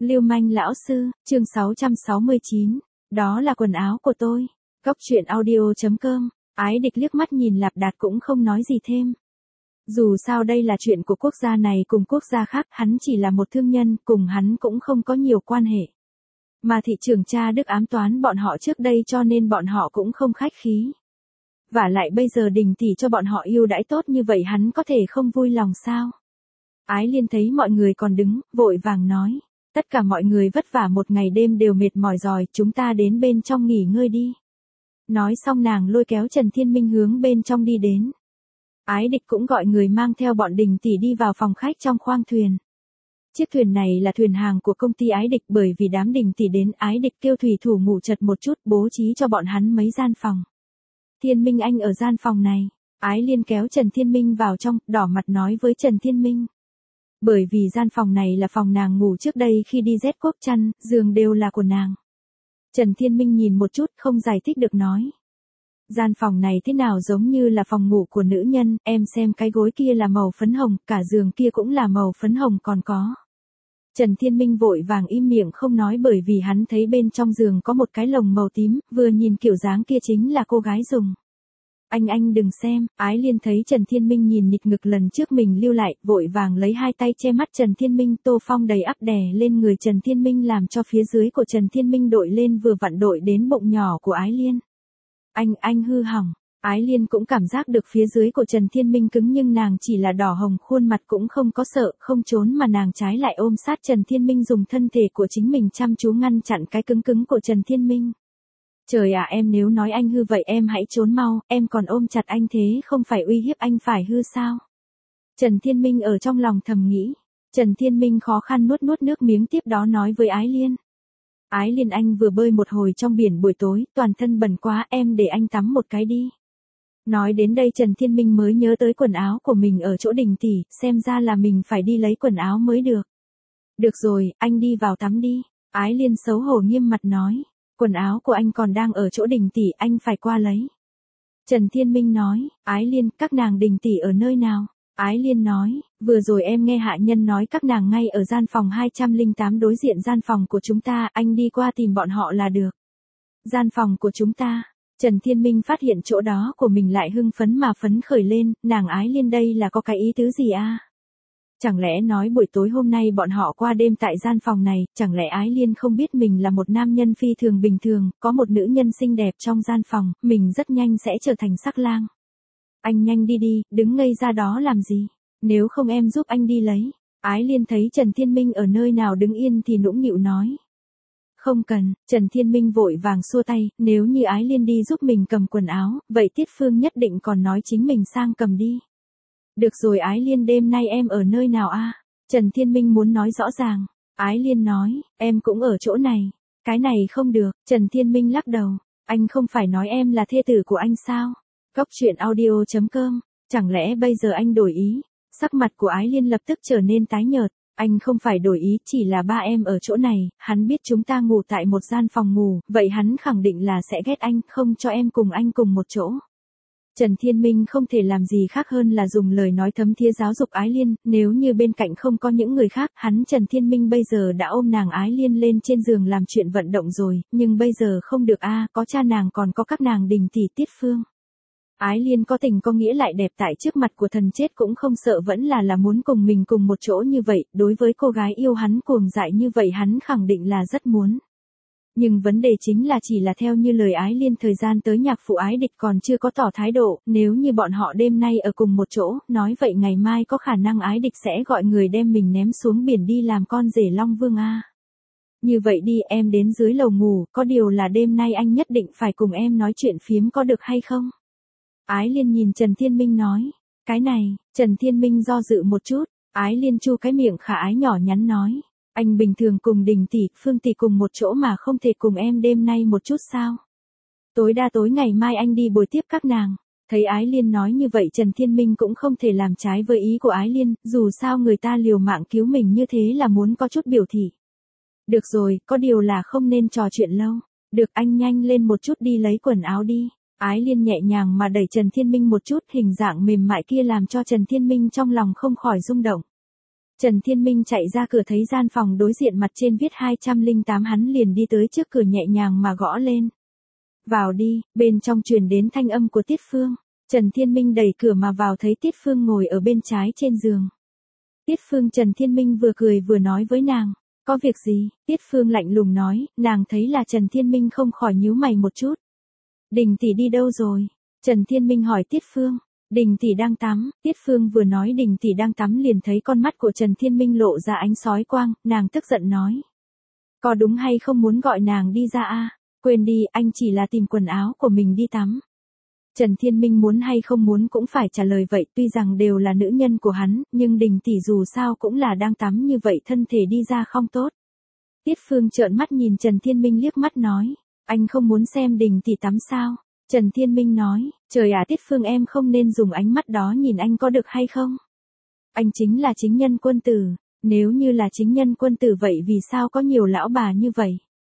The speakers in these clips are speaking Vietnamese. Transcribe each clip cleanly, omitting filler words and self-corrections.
Lưu manh lão sư, chương 669. Đó là quần áo của tôi. Góc truyện audio.com. Ái Địch liếc mắt nhìn Lạp Đạt cũng không nói gì thêm. Dù sao đây là chuyện của quốc gia này cùng quốc gia khác, hắn chỉ là một thương nhân, cùng hắn cũng không có nhiều quan hệ. Mà thị trưởng cha Đức ám toán bọn họ trước đây cho nên bọn họ cũng không khách khí. Vả lại bây giờ Đình tỷ cho bọn họ ưu đãi tốt như vậy hắn có thể không vui lòng sao? Ái Liên thấy mọi người còn đứng, vội vàng nói. Tất cả mọi người vất vả một ngày đêm đều mệt mỏi rồi, chúng ta đến bên trong nghỉ ngơi đi. Nói xong nàng lôi kéo Trần Thiên Minh hướng bên trong đi đến. Ái Địch cũng gọi người mang theo bọn Đình tỷ đi vào phòng khách trong khoang thuyền. Chiếc thuyền này là thuyền hàng của công ty Ái Địch, bởi vì đám Đình tỷ đến, Ái Địch kêu thủy thủ ngủ chật một chút, bố trí cho bọn hắn mấy gian phòng. Thiên Minh anh ở gian phòng này. Ái Liên kéo Trần Thiên Minh vào trong, đỏ mặt nói với Trần Thiên Minh. Bởi vì gian phòng này là phòng nàng ngủ trước đây khi đi Z Quốc chăn, giường đều là của nàng. Trần Thiên Minh nhìn một chút không giải thích được nói. Gian phòng này thế nào giống như là phòng ngủ của nữ nhân, em xem cái gối kia là màu phấn hồng, cả giường kia cũng là màu phấn hồng còn có. Trần Thiên Minh vội vàng im miệng không nói bởi vì hắn thấy bên trong giường có một cái lồng màu tím, vừa nhìn kiểu dáng kia chính là cô gái dùng. Anh đừng xem. Ái Liên thấy Trần Thiên Minh nhìn nhịch ngực lần trước mình lưu lại, vội vàng lấy hai tay che mắt Trần Thiên Minh, Tô Phong đầy ắp đè lên người Trần Thiên Minh làm cho phía dưới của Trần Thiên Minh đội lên vừa vặn đội đến bụng nhỏ của Ái Liên. Anh hư hỏng. Ái Liên cũng cảm giác được phía dưới của Trần Thiên Minh cứng nhưng nàng chỉ là đỏ hồng khuôn mặt cũng không có sợ, không trốn mà nàng trái lại ôm sát Trần Thiên Minh dùng thân thể của chính mình chăm chú ngăn chặn cái cứng của Trần Thiên Minh. Trời ạ, em nếu nói anh hư vậy em hãy trốn mau, em còn ôm chặt anh thế không phải uy hiếp anh phải hư sao? Trần Thiên Minh ở trong lòng thầm nghĩ. Trần Thiên Minh khó khăn nuốt nước miếng tiếp đó nói với Ái Liên. Ái Liên anh vừa bơi một hồi trong biển buổi tối, toàn thân bẩn quá, em để anh tắm một cái đi. Nói đến đây Trần Thiên Minh mới nhớ tới quần áo của mình ở chỗ Đình tỷ, xem ra là mình phải đi lấy quần áo mới được. Được rồi, anh đi vào tắm đi. Ái Liên xấu hổ nghiêm mặt nói. Quần áo của anh còn đang ở chỗ Đình tỷ, anh phải qua lấy. Trần Thiên Minh nói. Ái Liên, các nàng Đình tỷ ở nơi nào? Ái Liên nói, vừa rồi em nghe hạ nhân nói các nàng ngay ở gian phòng 208 đối diện gian phòng của chúng ta, anh đi qua tìm bọn họ là được. Gian phòng của chúng ta. Trần Thiên Minh phát hiện chỗ đó của mình lại hưng phấn mà phấn khởi lên, nàng Ái Liên đây là có cái ý tứ gì a? Chẳng lẽ nói buổi tối hôm nay bọn họ qua đêm tại gian phòng này, chẳng lẽ Ái Liên không biết mình là một nam nhân phi thường bình thường, có một nữ nhân xinh đẹp trong gian phòng, mình rất nhanh sẽ trở thành sắc lang. Anh nhanh đi đi, đứng ngây ra đó làm gì, nếu không em giúp anh đi lấy. Ái Liên thấy Trần Thiên Minh ở nơi nào đứng yên thì nũng nịu nói. Không cần. Trần Thiên Minh vội vàng xua tay, nếu như Ái Liên đi giúp mình cầm quần áo, vậy Tiết Phương nhất định còn nói chính mình sang cầm đi. Được rồi Ái Liên, đêm nay em ở nơi nào a? Trần Thiên Minh muốn nói rõ ràng. Ái Liên nói, em cũng ở chỗ này. Cái này không được. Trần Thiên Minh lắc đầu. Anh không phải nói em là thê tử của anh sao? Góc truyện audio.com. Chẳng lẽ bây giờ anh đổi ý? Sắc mặt của Ái Liên lập tức trở nên tái nhợt. Anh không phải đổi ý, chỉ là ba em ở chỗ này, hắn biết chúng ta ngủ tại một gian phòng ngủ, vậy hắn khẳng định là sẽ ghét anh, không cho em cùng anh cùng một chỗ. Trần Thiên Minh không thể làm gì khác hơn là dùng lời nói thấm thía giáo dục Ái Liên, nếu như bên cạnh không có những người khác, hắn Trần Thiên Minh bây giờ đã ôm nàng Ái Liên lên trên giường làm chuyện vận động rồi, nhưng bây giờ không được a, có cha nàng còn có các nàng Đình tỷ Tiết Phương. Ái Liên có tình có nghĩa lại đẹp tại trước mặt của thần chết cũng không sợ vẫn là muốn cùng mình cùng một chỗ như vậy, đối với cô gái yêu hắn cuồng dại như vậy hắn khẳng định là rất muốn. Nhưng vấn đề chính là chỉ là theo như lời Ái Liên thời gian tới nhạc phụ Ái Địch còn chưa có tỏ thái độ, nếu như bọn họ đêm nay ở cùng một chỗ, nói vậy ngày mai có khả năng Ái Địch sẽ gọi người đem mình ném xuống biển đi làm con rể Long Vương a. Như vậy đi, em đến dưới lầu ngủ, có điều là đêm nay anh nhất định phải cùng em nói chuyện phiếm có được hay không? Ái Liên nhìn Trần Thiên Minh nói. Cái này. Trần Thiên Minh do dự một chút. Ái Liên chu cái miệng khả ái nhỏ nhắn nói. Anh bình thường cùng Đình tỷ, Phương tỷ cùng một chỗ mà không thể cùng em đêm nay một chút sao? Tối đa tối ngày mai anh đi bồi tiếp các nàng. Thấy Ái Liên nói như vậy Trần Thiên Minh cũng không thể làm trái với ý của Ái Liên, dù sao người ta liều mạng cứu mình như thế là muốn có chút biểu thị. Được rồi, có điều là không nên trò chuyện lâu. Được, anh nhanh lên một chút đi lấy quần áo đi. Ái Liên nhẹ nhàng mà đẩy Trần Thiên Minh một chút, hình dạng mềm mại kia làm cho Trần Thiên Minh trong lòng không khỏi rung động. Trần Thiên Minh chạy ra cửa thấy gian phòng đối diện mặt trên viết 208, hắn liền đi tới trước cửa nhẹ nhàng mà gõ lên. Vào đi, bên trong truyền đến thanh âm của Tiết Phương. Trần Thiên Minh đẩy cửa mà vào thấy Tiết Phương ngồi ở bên trái trên giường. Tiết Phương, Trần Thiên Minh vừa cười vừa nói với nàng. Có việc gì? Tiết Phương lạnh lùng nói, nàng thấy là Trần Thiên Minh không khỏi nhíu mày một chút. Đình tỷ đi đâu rồi? Trần Thiên Minh hỏi Tiết Phương. Đình tỷ đang tắm. Tiết Phương vừa nói Đình tỷ đang tắm liền thấy con mắt của Trần Thiên Minh lộ ra ánh sói quang, nàng tức giận nói. Có đúng hay không muốn gọi nàng đi ra a? Quên đi, anh chỉ là tìm quần áo của mình đi tắm. Trần Thiên Minh muốn hay không muốn cũng phải trả lời vậy, tuy rằng đều là nữ nhân của hắn, nhưng Đình tỷ dù sao cũng là đang tắm như vậy, thân thể đi ra không tốt. Tiết Phương trợn mắt nhìn Trần Thiên Minh liếc mắt nói, anh không muốn xem Đình tỷ tắm sao? Trần Thiên Minh nói, trời ạ Tiết Phương, em không nên dùng ánh mắt đó nhìn anh có được hay không? Anh chính là chính nhân quân tử, nếu như là chính nhân quân tử vậy vì sao có nhiều lão bà như vậy?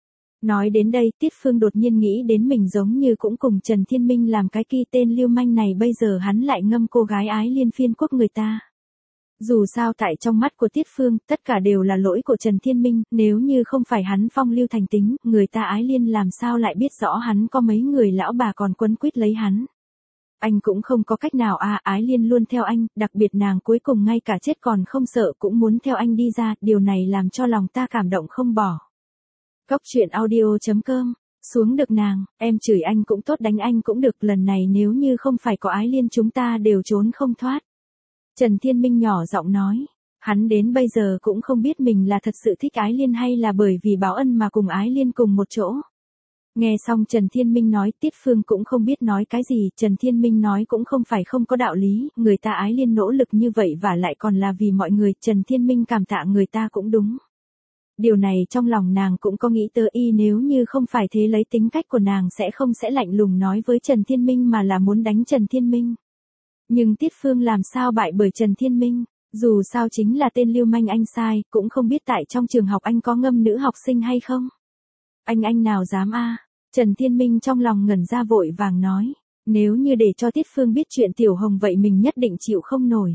Nói đến đây, Tiết Phương đột nhiên nghĩ đến mình giống như cũng cùng Trần Thiên Minh làm cái kia tên lưu manh này, bây giờ hắn lại ngâm cô gái Ái Liên phiên quốc người ta. Dù sao tại trong mắt của Tiết Phương, tất cả đều là lỗi của Trần Thiên Minh, nếu như không phải hắn phong lưu thành tính, người ta Ái Liên làm sao lại biết rõ hắn có mấy người lão bà còn quấn quýt lấy hắn. Anh cũng không có cách nào à, Ái Liên luôn theo anh, đặc biệt nàng cuối cùng ngay cả chết còn không sợ cũng muốn theo anh đi ra, điều này làm cho lòng ta cảm động không bỏ. Góc truyện audio.com, xuống được nàng, em chửi anh cũng tốt, đánh anh cũng được, lần này nếu như không phải có Ái Liên chúng ta đều trốn không thoát. Trần Thiên Minh nhỏ giọng nói, hắn đến bây giờ cũng không biết mình là thật sự thích Ái Liên hay là bởi vì báo ân mà cùng Ái Liên cùng một chỗ. Nghe xong Trần Thiên Minh nói, Tiết Phương cũng không biết nói cái gì, Trần Thiên Minh nói cũng không phải không có đạo lý, người ta Ái Liên nỗ lực như vậy và lại còn là vì mọi người, Trần Thiên Minh cảm tạ người ta cũng đúng. Điều này trong lòng nàng cũng có nghĩ tới, nếu như không phải thế lấy tính cách của nàng sẽ lạnh lùng nói với Trần Thiên Minh mà là muốn đánh Trần Thiên Minh. Nhưng Tiết Phương làm sao bại bởi Trần Thiên Minh, dù sao chính là tên lưu manh, anh sai, cũng không biết tại trong trường học anh có ngâm nữ học sinh hay không. Anh nào dám a? Trần Thiên Minh trong lòng ngẩn ra vội vàng nói, nếu như để cho Tiết Phương biết chuyện Tiểu Hồng vậy mình nhất định chịu không nổi.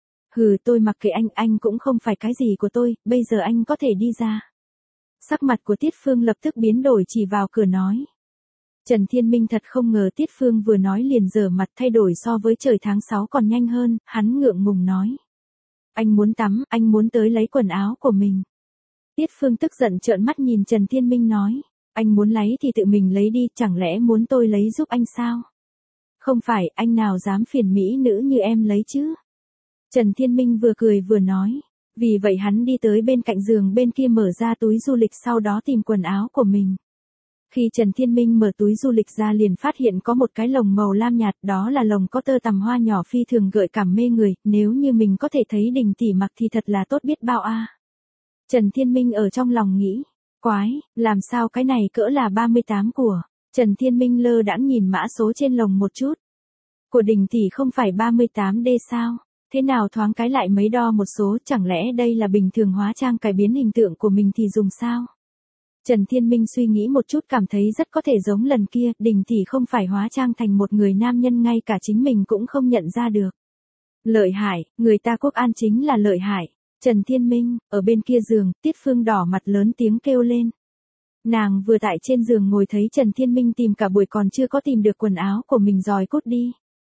Hừ, tôi mặc kệ anh cũng không phải cái gì của tôi, bây giờ anh có thể đi ra. Sắc mặt của Tiết Phương lập tức biến đổi, chỉ vào cửa nói. Trần Thiên Minh thật không ngờ Tiết Phương vừa nói liền giở mặt, thay đổi so với trời tháng 6 còn nhanh hơn, hắn ngượng ngùng nói. Anh muốn tắm, anh muốn tới lấy quần áo của mình. Tiết Phương tức giận trợn mắt nhìn Trần Thiên Minh nói. Anh muốn lấy thì tự mình lấy đi, chẳng lẽ muốn tôi lấy giúp anh sao? Không phải, anh nào dám phiền mỹ nữ như em lấy chứ? Trần Thiên Minh vừa cười vừa nói. Vì vậy hắn đi tới bên cạnh giường bên kia mở ra túi du lịch, sau đó tìm quần áo của mình. Khi Trần Thiên Minh mở túi du lịch ra liền phát hiện có một cái lồng màu lam nhạt, đó là lồng có tơ tằm hoa nhỏ phi thường gợi cảm mê người, nếu như mình có thể thấy Đình tỷ mặc thì thật là tốt biết bao a. Trần Thiên Minh ở trong lòng nghĩ, quái, làm sao cái này cỡ là 38 của. Trần Thiên Minh lơ đãng nhìn mã số trên lồng một chút. Của Đình tỷ không phải 38D sao? Thế nào thoáng cái lại mấy đo một số, chẳng lẽ đây là bình thường hóa trang cải biến hình tượng của mình thì dùng sao? Trần Thiên Minh suy nghĩ một chút cảm thấy rất có thể giống lần kia, Đình tỷ không phải hóa trang thành một người nam nhân ngay cả chính mình cũng không nhận ra được. Lợi hại, người ta Quốc An chính là lợi hại. Trần Thiên Minh, ở bên kia giường, Tiết Phương đỏ mặt lớn tiếng kêu lên. Nàng vừa tại trên giường ngồi thấy Trần Thiên Minh tìm cả buổi còn chưa có tìm được quần áo của mình rồi cút đi.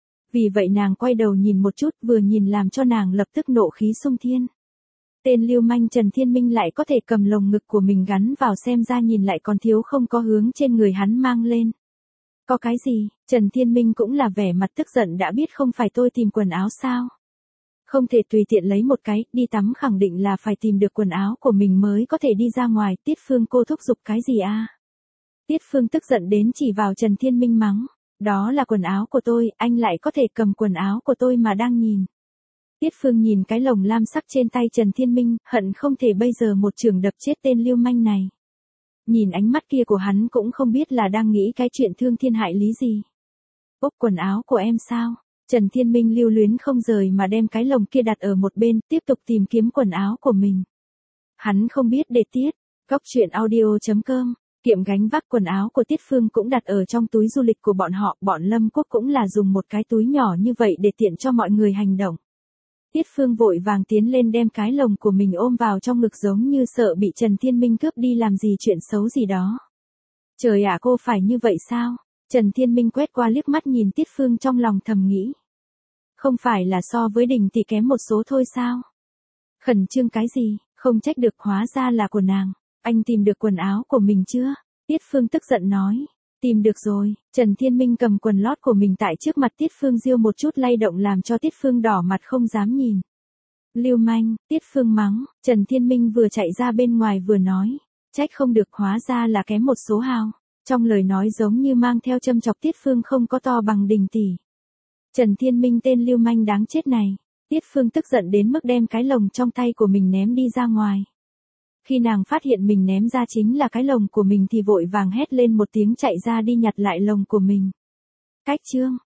Vì vậy nàng quay đầu nhìn một chút, vừa nhìn làm cho nàng lập tức nộ khí xung thiên. Tên lưu manh Trần Thiên Minh lại có thể cầm lồng ngực của mình gắn vào, xem ra nhìn lại còn thiếu không có hướng trên người hắn mang lên. Có cái gì? Trần Thiên Minh cũng là vẻ mặt tức giận, đã biết không phải tôi tìm quần áo sao? Không thể tùy tiện lấy một cái, đi tắm khẳng định là phải tìm được quần áo của mình mới có thể đi ra ngoài. Tiết Phương cô thúc giục cái gì a? Tiết Phương tức giận đến chỉ vào Trần Thiên Minh mắng. Đó là quần áo của tôi, anh lại có thể cầm quần áo của tôi mà đang nhìn. Tiết Phương nhìn cái lồng lam sắc trên tay Trần Thiên Minh, hận không thể bây giờ một chưởng đập chết tên lưu manh này. Nhìn ánh mắt kia của hắn cũng không biết là đang nghĩ cái chuyện thương thiên hại lý gì. Úp quần áo của em sao? Trần Thiên Minh lưu luyến không rời mà đem cái lồng kia đặt ở một bên, tiếp tục tìm kiếm quần áo của mình. Hắn không biết để tiết. Góc truyện audio.com, kiệm gánh vác quần áo của Tiết Phương cũng đặt ở trong túi du lịch của bọn họ, bọn Lâm Quốc cũng là dùng một cái túi nhỏ như vậy để tiện cho mọi người hành động. Tiết Phương vội vàng tiến lên đem cái lồng của mình ôm vào trong ngực giống như sợ bị Trần Thiên Minh cướp đi làm gì chuyện xấu gì đó. Trời ạ, cô phải như vậy sao? Trần Thiên Minh quét qua liếc mắt nhìn Tiết Phương trong lòng thầm nghĩ. Không phải là so với Đình thì kém một số thôi sao? Khẩn trương cái gì, không trách được, hóa ra là của nàng. Anh tìm được quần áo của mình chưa? Tiết Phương tức giận nói. Tìm được rồi. Trần Thiên Minh cầm quần lót của mình tại trước mặt Tiết Phương giơ một chút lay động làm cho Tiết Phương đỏ mặt không dám nhìn. Lưu manh, Tiết Phương mắng. Trần Thiên Minh vừa chạy ra bên ngoài vừa nói. Trách không được, hóa ra là kém một số hào. Trong lời nói giống như mang theo châm chọc Tiết Phương không có to bằng Đình tỷ. Trần Thiên Minh tên lưu manh đáng chết này. Tiết Phương tức giận đến mức đem cái lồng trong tay của mình ném đi ra ngoài. Khi nàng phát hiện mình ném ra chính là cái lồng của mình thì vội vàng hét lên một tiếng chạy ra đi nhặt lại lồng của mình. Cách chương